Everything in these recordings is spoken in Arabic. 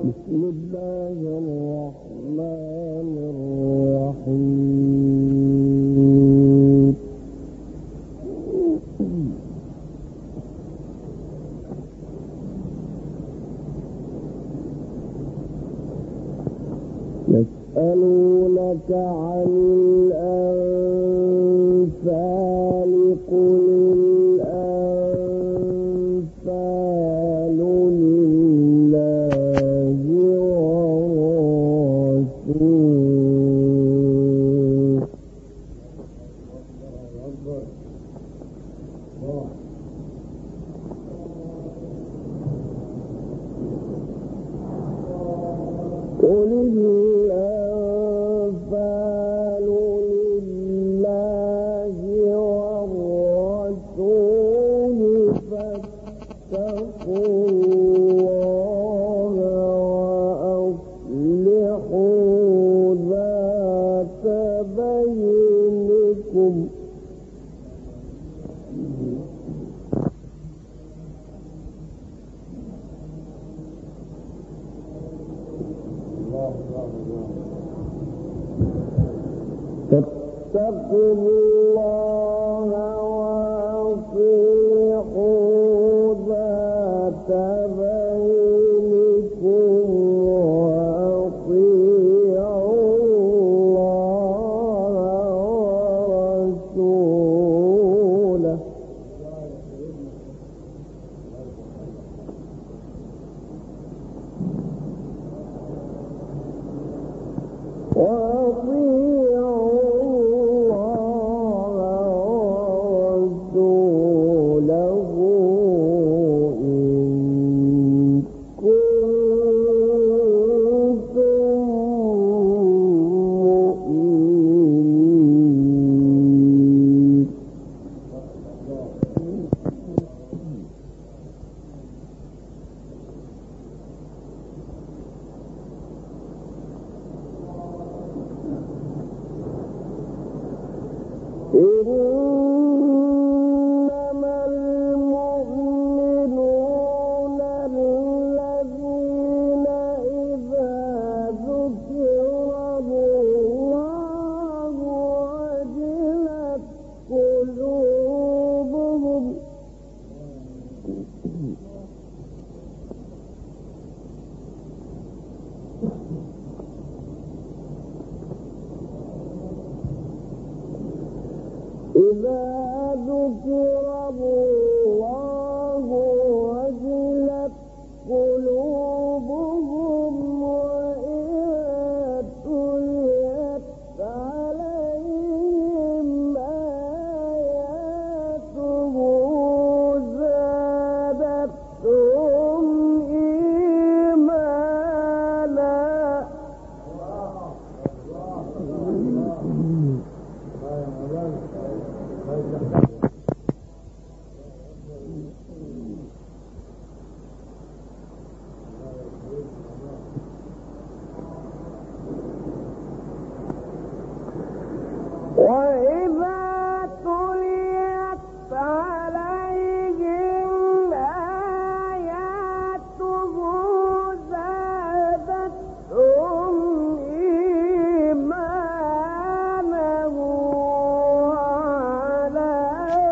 بسم الله الرحمن الرحيم. يسألونك عن الأنفال قل الأنفال لله والرسول. قل الأنفال لله والرسول فاتقوا الله وأصلحوا ذات بينكم. فاتقوا الله وأصلحوا ذات بينكم وأطيعوا الله ورسوله. إنما المؤمنون الذين إذا ذكر الله وجلت قلوبهم إذا ذكر الله وجلت قلوبهم وإذا تليت عليهم آياته زادتهم إيمانا. وإذا تليت عليهم آياته زادتهم إيمانا وعلى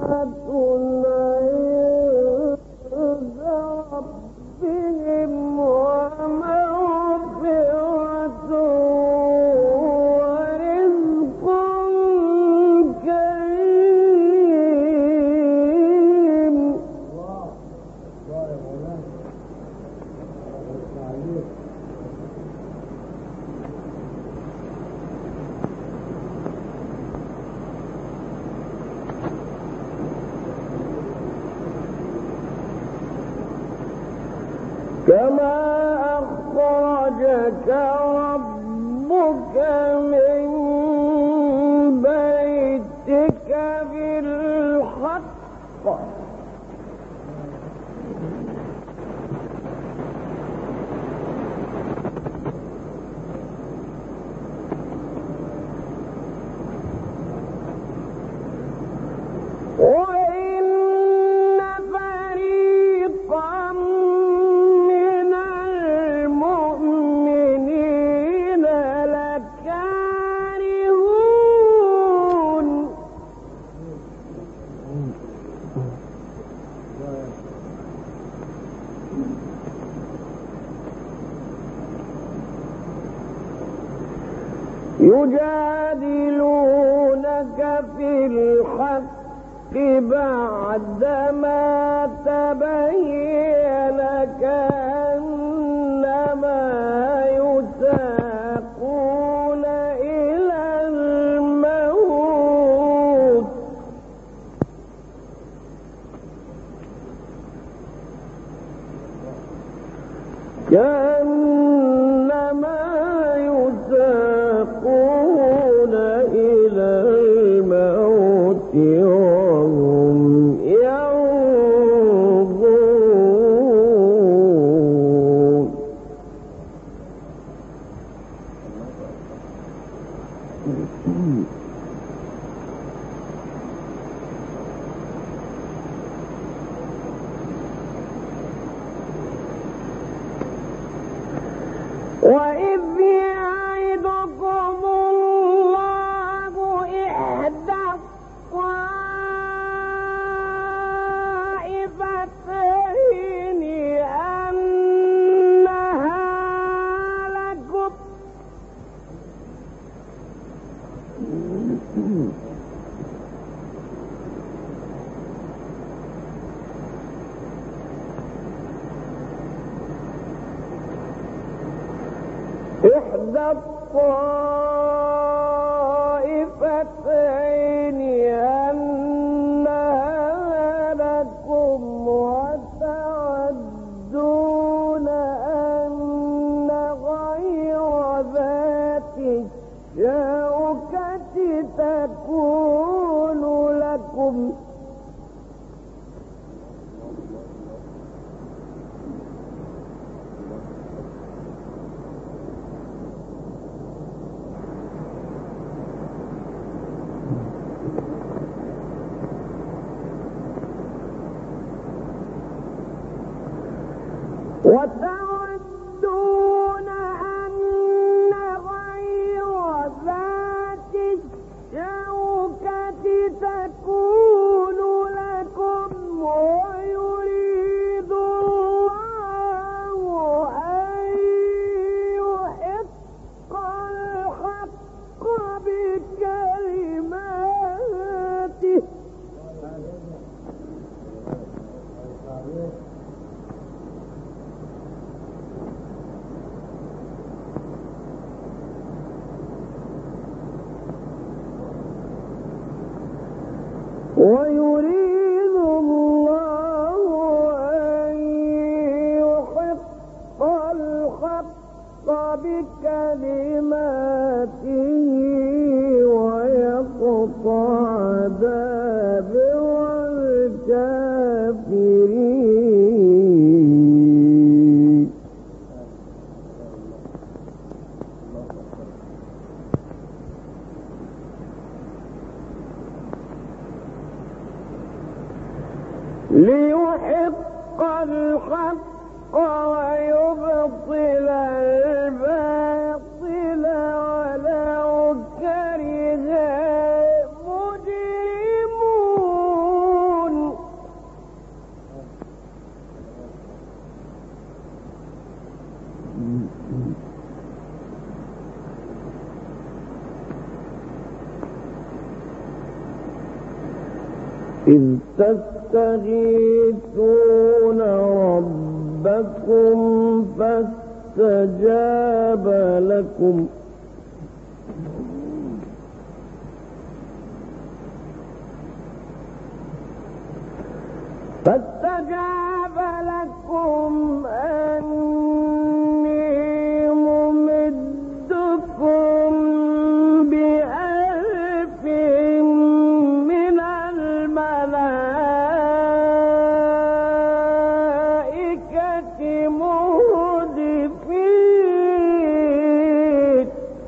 كما أخرجك ربك من بيتك بالحق يجادلونك في الحق بعدما تبين كأنما يساقون إلى الموت وهم ينظرون وإذ يعدكم الله إحدى الطائفتين أنها لكم إحدى الطائفتين أنها لكم وتودون أن غير ذات الشوكة تكون لكم وتودون أن غير ذات الشوكة تكون لكم ويريد الله أن يحق الحق بكلماته ويريد الله أن يحق الحق بكلماته ويقطع دابر الكافرين ليحق الحق ويبطل الباطل ولو كره المجرمون إذ تستغيثون ربكم فاستجاب لكم أني ممدكم بألف من الملائكة مردفين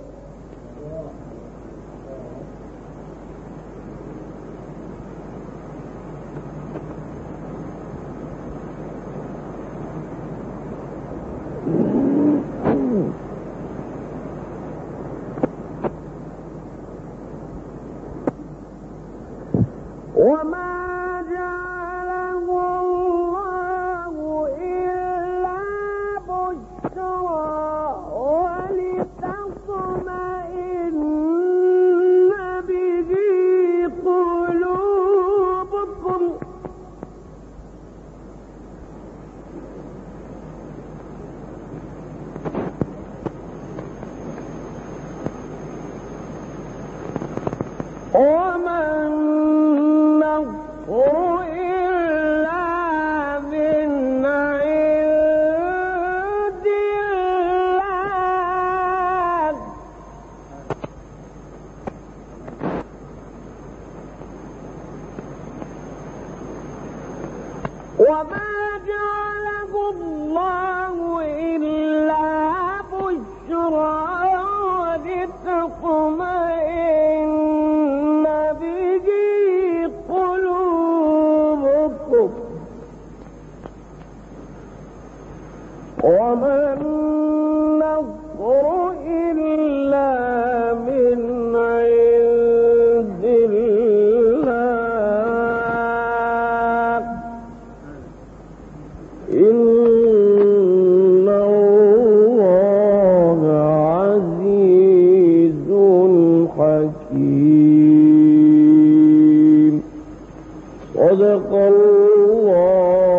وما جعله الله إلا بشرى ولتطمئن به قلوبكم وما النصر إلا من عند الله وما جعله الله إلا بشرى ولتطمئن به قلوبكم وما النصر إلا من عند الله إن الله عزيز حكيم صدق الله